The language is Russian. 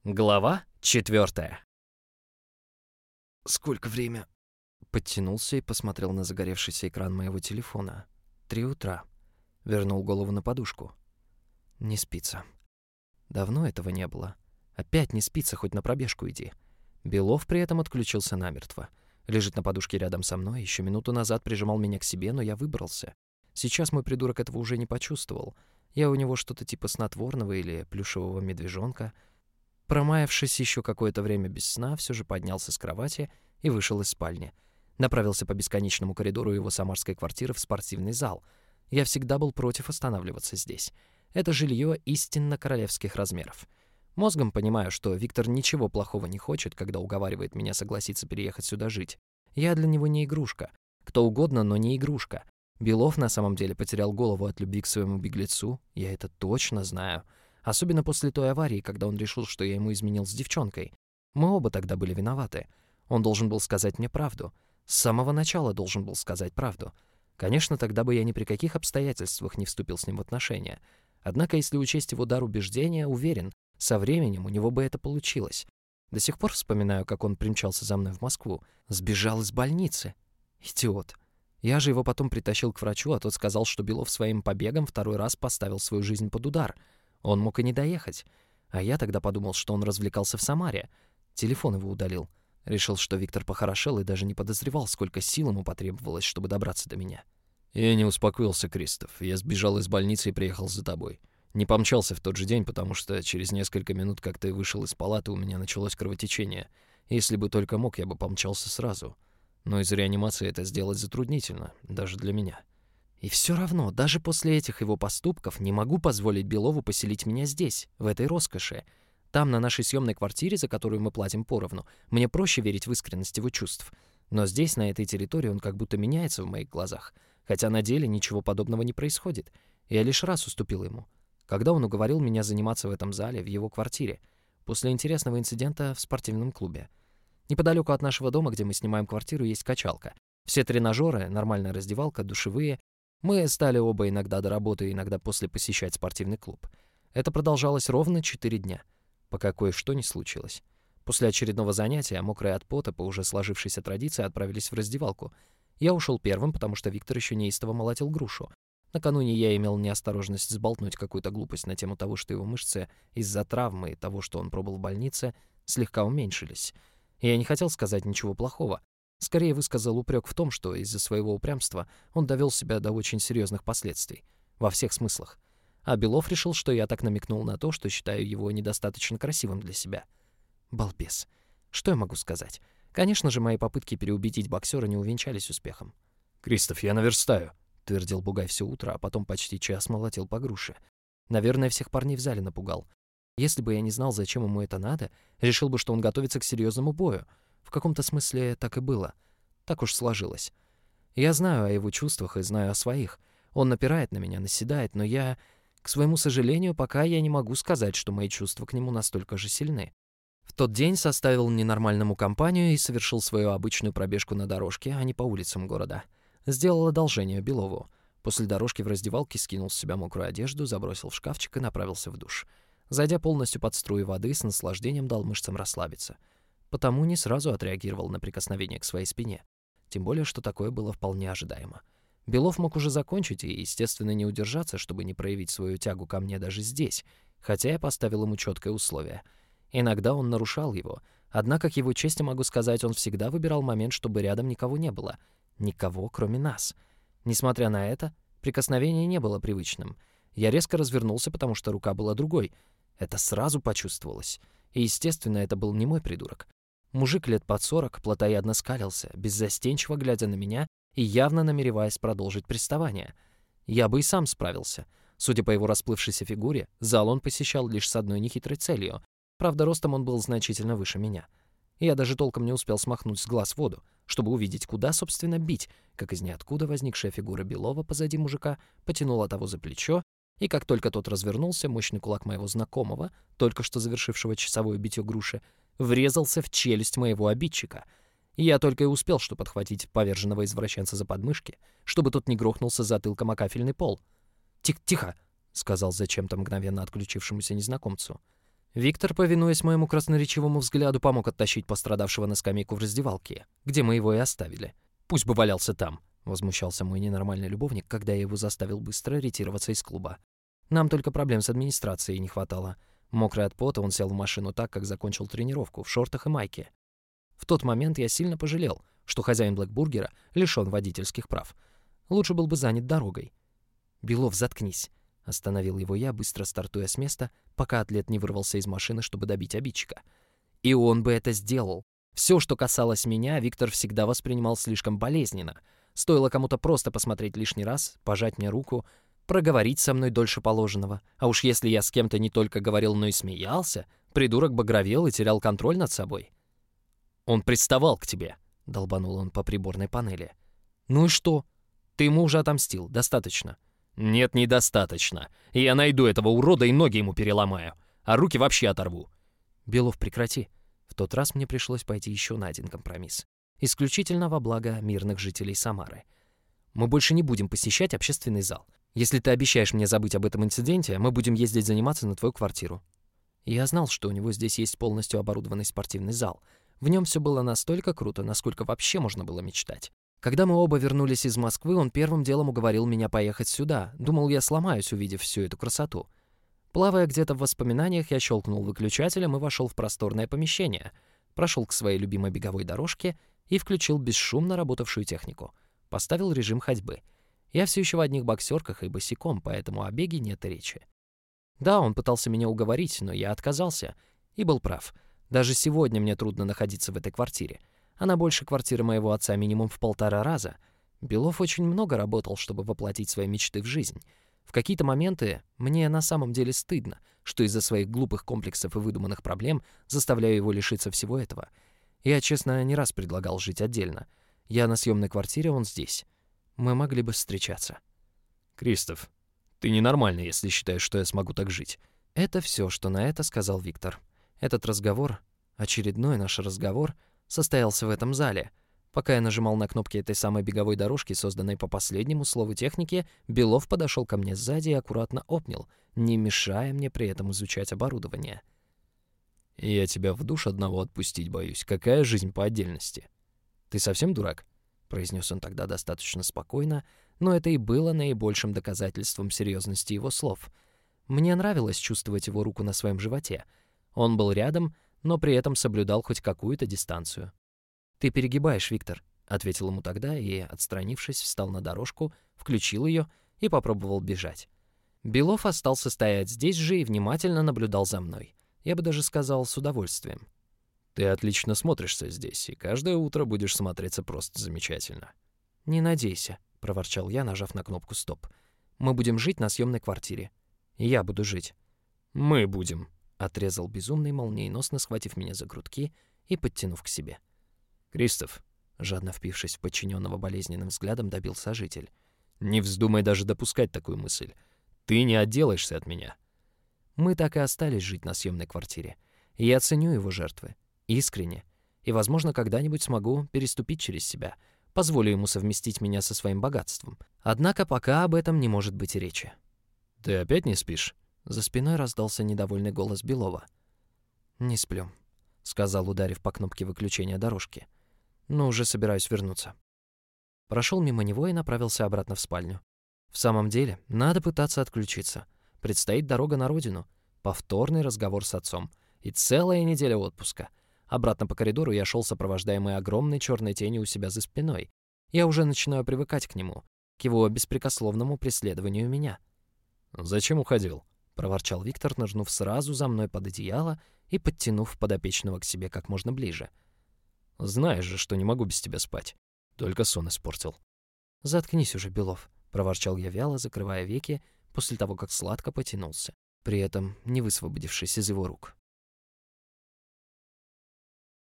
Глава 4. «Сколько время?» Подтянулся и посмотрел на загоревшийся экран моего телефона. 3 утра. Вернул голову на подушку. Не спится. Давно этого не было. Опять не спится, хоть на пробежку иди. Белов при этом отключился намертво. Лежит на подушке рядом со мной, еще минуту назад прижимал меня к себе, но я выбрался. Сейчас мой придурок этого уже не почувствовал. Я у него что-то типа снотворного или плюшевого медвежонка. Промаявшись еще какое-то время без сна, все же поднялся с кровати и вышел из спальни. Направился по бесконечному коридору его самарской квартиры в спортивный зал. Я всегда был против останавливаться здесь. Это жилье истинно королевских размеров. Мозгом понимаю, что Виктор ничего плохого не хочет, когда уговаривает меня согласиться переехать сюда жить. Я для него не игрушка. Кто угодно, но не игрушка. Белов на самом деле потерял голову от любви к своему беглецу, я это точно знаю. Особенно после той аварии, когда он решил, что я ему изменил с девчонкой. Мы оба тогда были виноваты. Он должен был сказать мне правду. С самого начала должен был сказать правду. Конечно, тогда бы я ни при каких обстоятельствах не вступил с ним в отношения. Однако, если учесть его дар убеждения, уверен, со временем у него бы это получилось. До сих пор вспоминаю, как он примчался за мной в Москву. Сбежал из больницы. Идиот. Я же его потом притащил к врачу, а тот сказал, что Белов своим побегом второй раз поставил свою жизнь под удар. Он мог и не доехать. А я тогда подумал, что он развлекался в Самаре. Телефон его удалил. Решил, что Виктор похорошел и даже не подозревал, сколько сил ему потребовалось, чтобы добраться до меня. Я не успокоился, Кристоф. Я сбежал из больницы и приехал за тобой. Не помчался в тот же день, потому что через несколько минут, как ты вышел из палаты, у меня началось кровотечение. Если бы только мог, я бы помчался сразу. Но из реанимации это сделать затруднительно, даже для меня. И все равно, даже после этих его поступков, не могу позволить Белову поселить меня здесь, в этой роскоши. Там, на нашей съемной квартире, за которую мы платим поровну, мне проще верить в искренность его чувств. Но здесь, на этой территории, он как будто меняется в моих глазах. Хотя на деле ничего подобного не происходит. Я лишь раз уступил ему. Когда он уговорил меня заниматься в этом зале, в его квартире, после интересного инцидента в спортивном клубе. Неподалеку от нашего дома, где мы снимаем квартиру, есть качалка. Все тренажеры, нормальная раздевалка, душевые. Мы стали оба иногда до работы, иногда после посещать спортивный клуб. Это продолжалось ровно 4 дня, пока кое-что не случилось. После очередного занятия, мокрые от пота, по уже сложившейся традиции, отправились в раздевалку. Я ушел первым, потому что Виктор еще неистово молотил грушу. Накануне я имел неосторожность сболтнуть какую-то глупость на тему того, что его мышцы из-за травмы и того, что он пробыл в больнице, слегка уменьшились. Я не хотел сказать ничего плохого. Скорее высказал упрек в том, что из-за своего упрямства он довел себя до очень серьезных последствий. Во всех смыслах. А Белов решил, что я так намекнул на то, что считаю его недостаточно красивым для себя. Балбес. Что я могу сказать? Конечно же, мои попытки переубедить боксера не увенчались успехом. «Кристоф, я наверстаю», — твердил Бугай все утро, а потом почти час молотил по груше. Наверное, всех парней в зале напугал. Если бы я не знал, зачем ему это надо, решил бы, что он готовится к серьезному бою. В каком-то смысле так и было. Так уж сложилось. Я знаю о его чувствах и знаю о своих. Он напирает на меня, наседает, но я, к своему сожалению, пока я не могу сказать, что мои чувства к нему настолько же сильны. В тот день составил ненормальному компанию и совершил свою обычную пробежку на дорожке, а не по улицам города. Сделал одолжение Белову. После дорожки в раздевалке скинул с себя мокрую одежду, забросил в шкафчик и направился в душ. Зайдя полностью под струи воды, с наслаждением дал мышцам расслабиться. Потому не сразу отреагировал на прикосновение к своей спине. Тем более, что такое было вполне ожидаемо. Белов мог уже закончить и, естественно, не удержаться, чтобы не проявить свою тягу ко мне даже здесь, хотя я поставил ему четкое условие. Иногда он нарушал его, однако, к его чести могу сказать, он всегда выбирал момент, чтобы рядом никого не было. Никого, кроме нас. Несмотря на это, прикосновение не было привычным. Я резко развернулся, потому что рука была другой. Это сразу почувствовалось. И, естественно, это был не мой придурок. Мужик лет под 40 плотоядно скалился, беззастенчиво глядя на меня и явно намереваясь продолжить приставание. Я бы и сам справился. Судя по его расплывшейся фигуре, зал он посещал лишь с одной нехитрой целью. Правда, ростом он был значительно выше меня. Я даже толком не успел смахнуть с глаз воду, чтобы увидеть, куда, собственно, бить, как из ниоткуда возникшая фигура Белова позади мужика потянула того за плечо, и как только тот развернулся, мощный кулак моего знакомого, только что завершившего часовое битье груши, врезался в челюсть моего обидчика. Я только и успел, что подхватить поверженного извращенца за подмышки, чтобы тот не грохнулся затылком о кафельный пол. «Тихо!» — сказал зачем-то мгновенно отключившемуся незнакомцу. Виктор, повинуясь моему красноречивому взгляду, помог оттащить пострадавшего на скамейку в раздевалке, где мы его и оставили. Пусть бы валялся там. Возмущался мой ненормальный любовник, когда я его заставил быстро ретироваться из клуба. Нам только проблем с администрацией не хватало. Мокрый от пота, он сел в машину так, как закончил тренировку, в шортах и майке. В тот момент я сильно пожалел, что хозяин Блэкбургера лишён водительских прав. Лучше был бы занят дорогой. «Белов, заткнись!» — остановил его я, быстро стартуя с места, пока атлет не вырвался из машины, чтобы добить обидчика. И он бы это сделал. Все, что касалось меня, Виктор всегда воспринимал слишком болезненно. Стоило кому-то просто посмотреть лишний раз, пожать мне руку, проговорить со мной дольше положенного. А уж если я с кем-то не только говорил, но и смеялся, придурок багровел и терял контроль над собой. «Он приставал к тебе», — долбанул он по приборной панели. «Ну и что? Ты ему уже отомстил, достаточно». «Нет, недостаточно. Я найду этого урода и ноги ему переломаю, а руки вообще оторву». «Белов, прекрати». В тот раз мне пришлось пойти еще на один компромисс. Исключительно во благо мирных жителей Самары. «Мы больше не будем посещать общественный зал. Если ты обещаешь мне забыть об этом инциденте, мы будем ездить заниматься на твою квартиру». Я знал, что у него здесь есть полностью оборудованный спортивный зал. В нем все было настолько круто, насколько вообще можно было мечтать. Когда мы оба вернулись из Москвы, он первым делом уговорил меня поехать сюда. Думал, я сломаюсь, увидев всю эту красоту. Плавая где-то в воспоминаниях, я щелкнул выключателем и вошел в просторное помещение. Прошел к своей любимой беговой дорожке и включил бесшумно работавшую технику. Поставил режим ходьбы. Я все еще в одних боксерках и босиком, поэтому о беге нет и речи. Да, он пытался меня уговорить, но я отказался. И был прав. Даже сегодня мне трудно находиться в этой квартире. Она больше квартиры моего отца минимум в 1,5 раза. Белов очень много работал, чтобы воплотить свои мечты в жизнь. В какие-то моменты мне на самом деле стыдно, что из-за своих глупых комплексов и выдуманных проблем заставляю его лишиться всего этого. Я, честно, не раз предлагал жить отдельно. Я на съемной квартире, он здесь. Мы могли бы встречаться. «Кристоф, ты ненормальный, если считаешь, что я смогу так жить». Это все, что на это сказал Виктор. Этот разговор, очередной наш разговор, состоялся в этом зале. Пока я нажимал на кнопки этой самой беговой дорожки, созданной по последнему слову техники, Белов подошел ко мне сзади и аккуратно обнял, не мешая мне при этом изучать оборудование. «Я тебя в душ одного отпустить боюсь. Какая жизнь по отдельности? Ты совсем дурак?» — произнес он тогда достаточно спокойно, но это и было наибольшим доказательством серьезности его слов. Мне нравилось чувствовать его руку на своем животе. Он был рядом, но при этом соблюдал хоть какую-то дистанцию. «Ты перегибаешь, Виктор», — ответил ему тогда и, отстранившись, встал на дорожку, включил ее и попробовал бежать. Белов остался стоять здесь же и внимательно наблюдал за мной. Я бы даже сказал, с удовольствием. «Ты отлично смотришься здесь, и каждое утро будешь смотреться просто замечательно». «Не надейся», — проворчал я, нажав на кнопку «Стоп». «Мы будем жить на съемной квартире. Я буду жить». «Мы будем», — отрезал безумный, молниеносно схватив меня за грудки и подтянув к себе. «Кристоф», — жадно впившись в подчиненного болезненным взглядом, добил сожитель. «Не вздумай даже допускать такую мысль. Ты не отделаешься от меня». Мы так и остались жить на съемной квартире. Я ценю его жертвы. Искренне. И, возможно, когда-нибудь смогу переступить через себя. Позволю ему совместить меня со своим богатством. Однако пока об этом не может быть и речи. «Ты опять не спишь?» За спиной раздался недовольный голос Белова. «Не сплю», — сказал, ударив по кнопке выключения дорожки. «Но уже собираюсь вернуться». Прошел мимо него и направился обратно в спальню. В самом деле, надо пытаться отключиться. Предстоит дорога на родину, повторный разговор с отцом и целая неделя отпуска. Обратно по коридору я шел, сопровождаемый огромной черной тенью у себя за спиной. Я уже начинаю привыкать к нему, к его беспрекословному преследованию меня. «Зачем уходил?» — проворчал Виктор, нырнув сразу за мной под одеяло и подтянув подопечного к себе как можно ближе. «Знаешь же, что не могу без тебя спать. Только сон испортил». «Заткнись уже, Белов», — проворчал я вяло, закрывая веки, после того, как сладко потянулся, при этом не высвободившись из его рук.